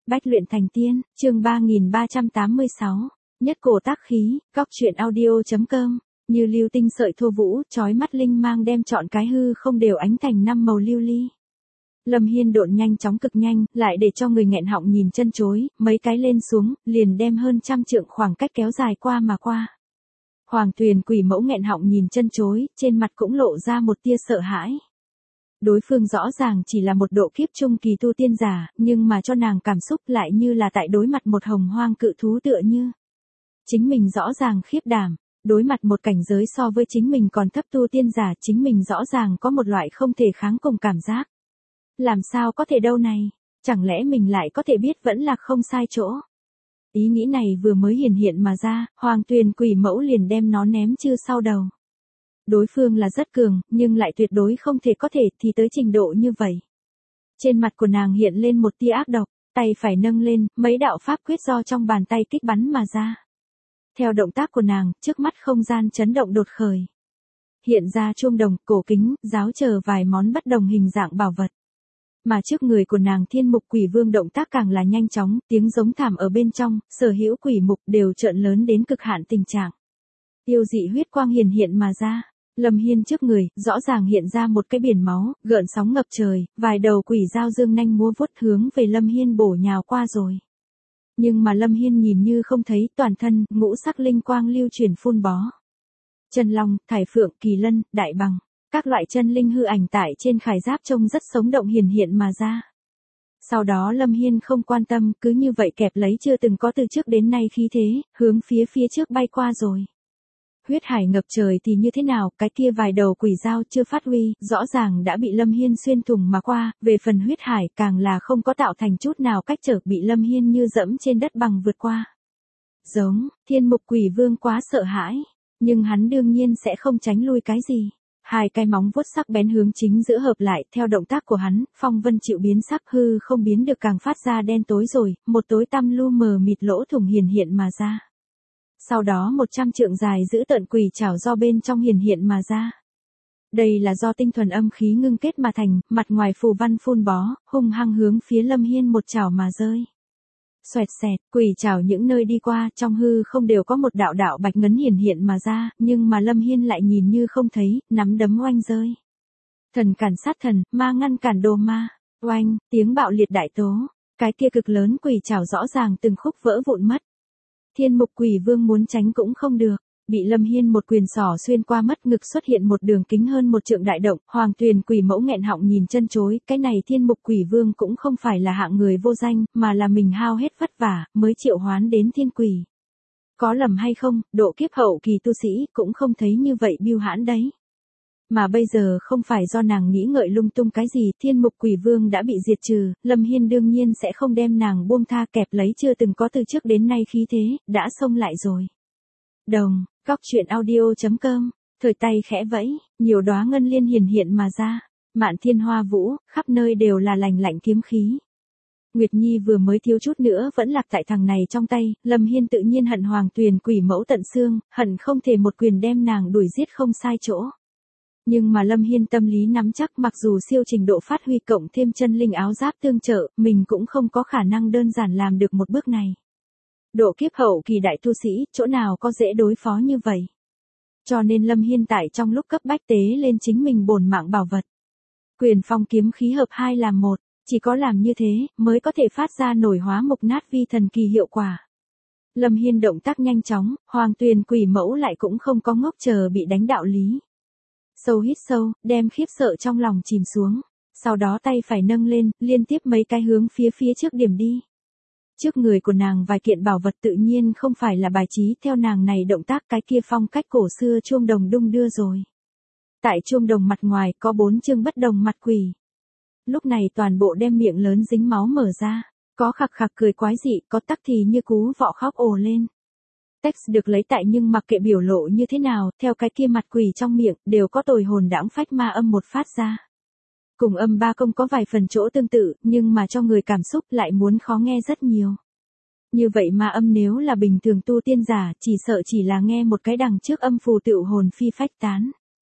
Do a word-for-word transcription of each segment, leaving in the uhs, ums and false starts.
Bách luyện thành tiên, chương ba nghìn ba trăm tám mươi sáu, nhất cổ tác khí, góc truyện audio.com, như lưu tinh sợi thô vũ, chói mắt linh mang đem trọn cái hư không đều ánh thành năm màu lưu ly. Lâm Hiên độn nhanh chóng cực nhanh, lại để cho người nghẹn họng nhìn chân chối, mấy cái lên xuống, liền đem hơn trăm trượng khoảng cách kéo dài qua mà qua. Hoàng Tuyền Quỷ Mẫu nghẹn họng nhìn chân chối, trên mặt cũng lộ ra một tia sợ hãi. Đối phương rõ ràng chỉ là một độ kiếp trung kỳ tu tiên giả, nhưng mà cho nàng cảm xúc lại như là tại đối mặt một hồng hoang cự thú tựa như. Chính mình rõ ràng khiếp đảm, đối mặt một cảnh giới so với chính mình còn thấp tu tiên giả, chính mình rõ ràng có một loại không thể kháng cùng cảm giác. Làm sao có thể đâu này, chẳng lẽ mình lại có thể biết vẫn là không sai chỗ. Ý nghĩ này vừa mới hiển hiện mà ra, Hoàng Tuyền Quỷ Mẫu liền đem nó ném chư sau đầu. Đối phương là rất cường, nhưng lại tuyệt đối không thể có thể thì tới trình độ như vậy. Trên mặt của nàng hiện lên một tia ác độc, tay phải nâng lên, mấy đạo pháp quyết do trong bàn tay kích bắn mà ra. Theo động tác của nàng, trước mắt không gian chấn động đột khởi. Hiện ra chuông đồng, cổ kính, giáo chờ vài món bất đồng hình dạng bảo vật. Mà trước người của nàng Thiên Mục Quỷ Vương động tác càng là nhanh chóng, tiếng giống thảm ở bên trong, sở hữu quỷ mục đều trợn lớn đến cực hạn tình trạng. Yêu dị huyết quang hiển hiện mà ra. Lâm Hiên trước người, rõ ràng hiện ra một cái biển máu, gợn sóng ngập trời, vài đầu quỷ dao dương nanh múa vuốt hướng về Lâm Hiên bổ nhào qua rồi. Nhưng mà Lâm Hiên nhìn như không thấy, toàn thân, ngũ sắc linh quang lưu chuyển phun bó. Chân long, thải phượng, kỳ lân, đại bằng, các loại chân linh hư ảnh tại trên khải giáp trông rất sống động hiển hiện mà ra. Sau đó Lâm Hiên không quan tâm, cứ như vậy kẹp lấy chưa từng có từ trước đến nay khí thế, hướng phía phía trước bay qua rồi. Huyết hải ngập trời thì như thế nào, cái kia vài đầu quỷ dao chưa phát huy, rõ ràng đã bị Lâm Hiên xuyên thủng mà qua, về phần huyết hải càng là không có tạo thành chút nào cách trở, bị Lâm Hiên như dẫm trên đất bằng vượt qua. Giống, Thiên Mục Quỷ Vương quá sợ hãi, nhưng hắn đương nhiên sẽ không tránh lui cái gì. Hai cái móng vuốt sắc bén hướng chính giữa hợp lại, theo động tác của hắn, phong vân chịu biến sắc, hư không biến được càng phát ra đen tối rồi, một tối tăm lu mờ mịt lỗ thủng hiển hiện mà ra. Sau đó một trăm trượng dài giữ tận quỷ trảo do bên trong hiển hiện mà ra. Đây là do tinh thuần âm khí ngưng kết mà thành, mặt ngoài phù văn phun bó, hung hăng hướng phía Lâm Hiên một chảo mà rơi. Xoẹt xẹt, quỷ trảo những nơi đi qua, trong hư không đều có một đạo đạo bạch ngấn hiển hiện mà ra, nhưng mà Lâm Hiên lại nhìn như không thấy, nắm đấm oanh rơi. Thần cản sát thần, ma ngăn cản đồ ma, oanh, tiếng bạo liệt đại tố, cái kia cực lớn quỷ trảo rõ ràng từng khúc vỡ vụn mất. Thiên Mục Quỷ Vương muốn tránh cũng không được, bị Lâm Hiên một quyền sỏ xuyên qua mất, ngực xuất hiện một đường kính hơn một trượng đại động. Hoàng Tuyền Quỷ Mẫu nghẹn họng nhìn chân chối, cái này Thiên Mục Quỷ Vương cũng không phải là hạng người vô danh, mà là mình hao hết vất vả, mới triệu hoán đến thiên quỷ. Có lầm hay không, độ kiếp hậu kỳ tu sĩ cũng không thấy như vậy bưu hãn đấy. Mà bây giờ không phải do nàng nghĩ ngợi lung tung cái gì, Thiên Mục Quỷ Vương đã bị diệt trừ, Lâm Hiên đương nhiên sẽ không đem nàng buông tha, kẹp lấy chưa từng có từ trước đến nay khí thế, đã xông lại rồi. Đồng, góc truyện audio.com, thời tay khẽ vẫy, nhiều đóa ngân liên hiển hiện mà ra, mạn thiên hoa vũ, khắp nơi đều là lành lạnh kiếm khí. Nguyệt Nhi vừa mới thiếu chút nữa vẫn lạc tại thằng này trong tay, Lâm Hiên tự nhiên hận Hoàng Tuyền Quỷ Mẫu tận xương, hận không thể một quyền đem nàng đuổi giết không sai chỗ. Nhưng mà Lâm Hiên tâm lý nắm chắc, mặc dù siêu trình độ phát huy cộng thêm chân linh áo giáp tương trợ, mình cũng không có khả năng đơn giản làm được một bước này. Độ kiếp hậu kỳ đại tu sĩ, chỗ nào có dễ đối phó như vậy. Cho nên Lâm Hiên tại trong lúc cấp bách tế lên chính mình bổn mạng bảo vật. Quyền phong kiếm khí hợp hai làm một, chỉ có làm như thế, mới có thể phát ra nổi hóa mục nát vi thần kỳ hiệu quả. Lâm Hiên động tác nhanh chóng, Hoàng Tuyền Quỷ Mẫu lại cũng không có ngốc chờ bị đánh đạo lý. Sâu hít sâu, đem khiếp sợ trong lòng chìm xuống, sau đó tay phải nâng lên, liên tiếp mấy cái hướng phía phía trước điểm đi. Trước người của nàng vài kiện bảo vật tự nhiên không phải là bài trí, theo nàng này động tác cái kia phong cách cổ xưa chuông đồng đung đưa rồi. Tại chuông đồng mặt ngoài có bốn chương bất đồng mặt quỷ. Lúc này toàn bộ đem miệng lớn dính máu mở ra, có khặc khặc cười quái dị, có tắc thì như cú vọ khóc ồ lên. Text được lấy tại nhưng mặc kệ biểu lộ như thế nào, theo cái kia mặt quỷ trong miệng, đều có tồi hồn đãng phách ma âm một phát ra. Cùng âm ba công có vài phần chỗ tương tự, nhưng mà cho người cảm xúc lại muốn khó nghe rất nhiều. Như vậy mà âm nếu là bình thường tu tiên giả, chỉ sợ chỉ là nghe một cái đằng trước âm phù tựu hồn phi phách tán.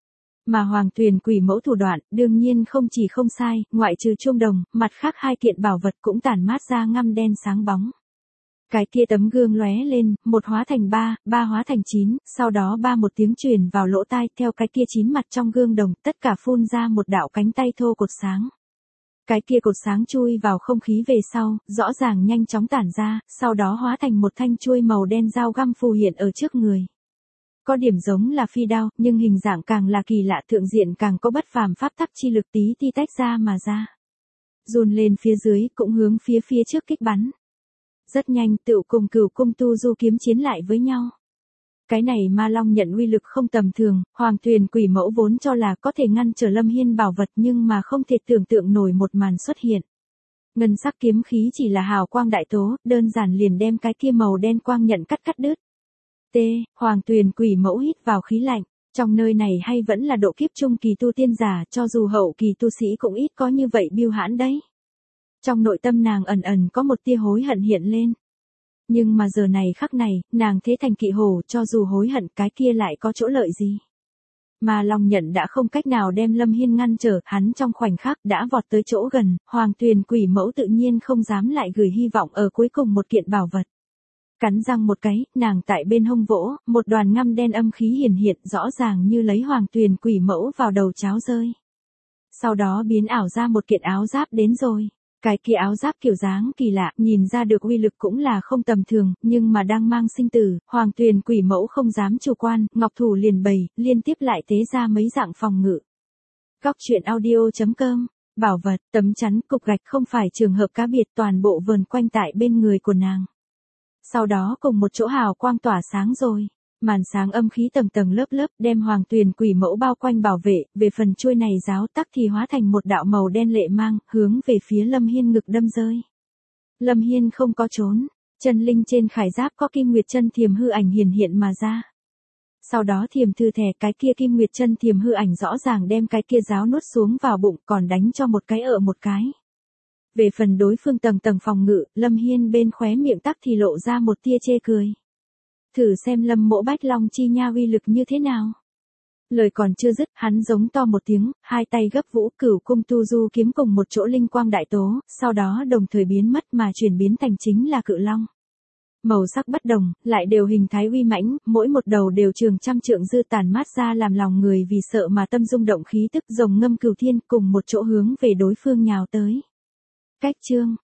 Mà Hoàng Tuyền Quỷ Mẫu thủ đoạn, đương nhiên không chỉ không sai, ngoại trừ chuông đồng, mặt khác hai kiện bảo vật cũng tản mát ra ngăm đen sáng bóng. Cái kia tấm gương lóe lên, một hóa thành ba, ba hóa thành chín, sau đó ba một tiếng truyền vào lỗ tai, theo cái kia chín mặt trong gương đồng, tất cả phun ra một đạo cánh tay thô cột sáng. Cái kia cột sáng chui vào không khí về sau, rõ ràng nhanh chóng tản ra, sau đó hóa thành một thanh chuôi màu đen dao găm phù hiện ở trước người. Có điểm giống là phi đao, nhưng hình dạng càng là kỳ lạ, thượng diện càng có bất phàm pháp tắc chi lực tí ti tách ra mà ra. Dồn lên phía dưới, cũng hướng phía phía trước kích bắn. Rất nhanh, tựu cùng Cửu Cung tu du kiếm chiến lại với nhau. Cái này Ma Long nhận uy lực không tầm thường, Hoàng Tuyền Quỷ Mẫu vốn cho là có thể ngăn trở Lâm Hiên bảo vật, nhưng mà không thể tưởng tượng nổi một màn xuất hiện. Ngân sắc kiếm khí chỉ là hào quang đại tố, đơn giản liền đem cái kia màu đen quang nhận cắt cắt đứt. T. Hoàng Tuyền Quỷ Mẫu hít vào khí lạnh, trong nơi này hay vẫn là độ kiếp trung kỳ tu tiên giả, cho dù hậu kỳ tu sĩ cũng ít có như vậy biêu hãn đấy. Trong nội tâm nàng ẩn ẩn có một tia hối hận hiện lên. Nhưng mà giờ này khắc này, nàng thế thành kỵ hổ, cho dù hối hận cái kia lại có chỗ lợi gì. Mà Long nhận đã không cách nào đem Lâm Hiên ngăn trở, hắn trong khoảnh khắc đã vọt tới chỗ gần, Hoàng Tuyền Quỷ Mẫu tự nhiên không dám lại gửi hy vọng ở cuối cùng một kiện bảo vật. Cắn răng một cái, nàng tại bên hông vỗ, một đoàn ngăm đen âm khí hiển hiện, rõ ràng như lấy Hoàng Tuyền Quỷ Mẫu vào đầu cháo rơi. Sau đó biến ảo ra một kiện áo giáp đến rồi. Cái kia áo giáp kiểu dáng kỳ lạ, nhìn ra được uy lực cũng là không tầm thường, nhưng mà đang mang sinh tử, Hoàng Tuyền Quỷ Mẫu không dám chủ quan, ngọc thủ liền bày, liên tiếp lại tế ra mấy dạng phòng ngự. Góc truyện audio chấm com, bảo vật, tấm chắn, cục gạch không phải trường hợp cá biệt, toàn bộ vờn quanh tại bên người của nàng. Sau đó cùng một chỗ hào quang tỏa sáng rồi. Màn sáng âm khí tầng tầng lớp lớp đem Hoàng Tuyền Quỷ Mẫu bao quanh bảo vệ, về phần chuôi này giáo tắc thì hóa thành một đạo màu đen lệ mang, hướng về phía Lâm Hiên ngực đâm rơi. Lâm Hiên không có trốn, chân linh trên khải giáp có kim nguyệt chân thiềm hư ảnh hiển hiện mà ra. Sau đó thiềm thư thẻ cái kia kim nguyệt chân thiềm hư ảnh rõ ràng đem cái kia giáo nuốt xuống vào bụng, còn đánh cho một cái ở một cái. Về phần đối phương tầng tầng phòng ngự, Lâm Hiên bên khóe miệng tắc thì lộ ra một tia chê cười. Thử xem Lâm Mỗ Bách Long chi nha uy lực như thế nào. Lời còn chưa dứt, hắn giống to một tiếng, hai tay gấp vũ, Cửu Cung tu du kiếm cùng một chỗ linh quang đại tố, sau đó đồng thời biến mất mà chuyển biến thành chính là cự long. Màu sắc bất đồng, lại đều hình thái uy mãnh, mỗi một đầu đều trường trăm trượng dư tàn mát ra làm lòng người vì sợ mà tâm rung động khí tức rồng ngâm cửu thiên cùng một chỗ hướng về đối phương nhào tới. Cách chương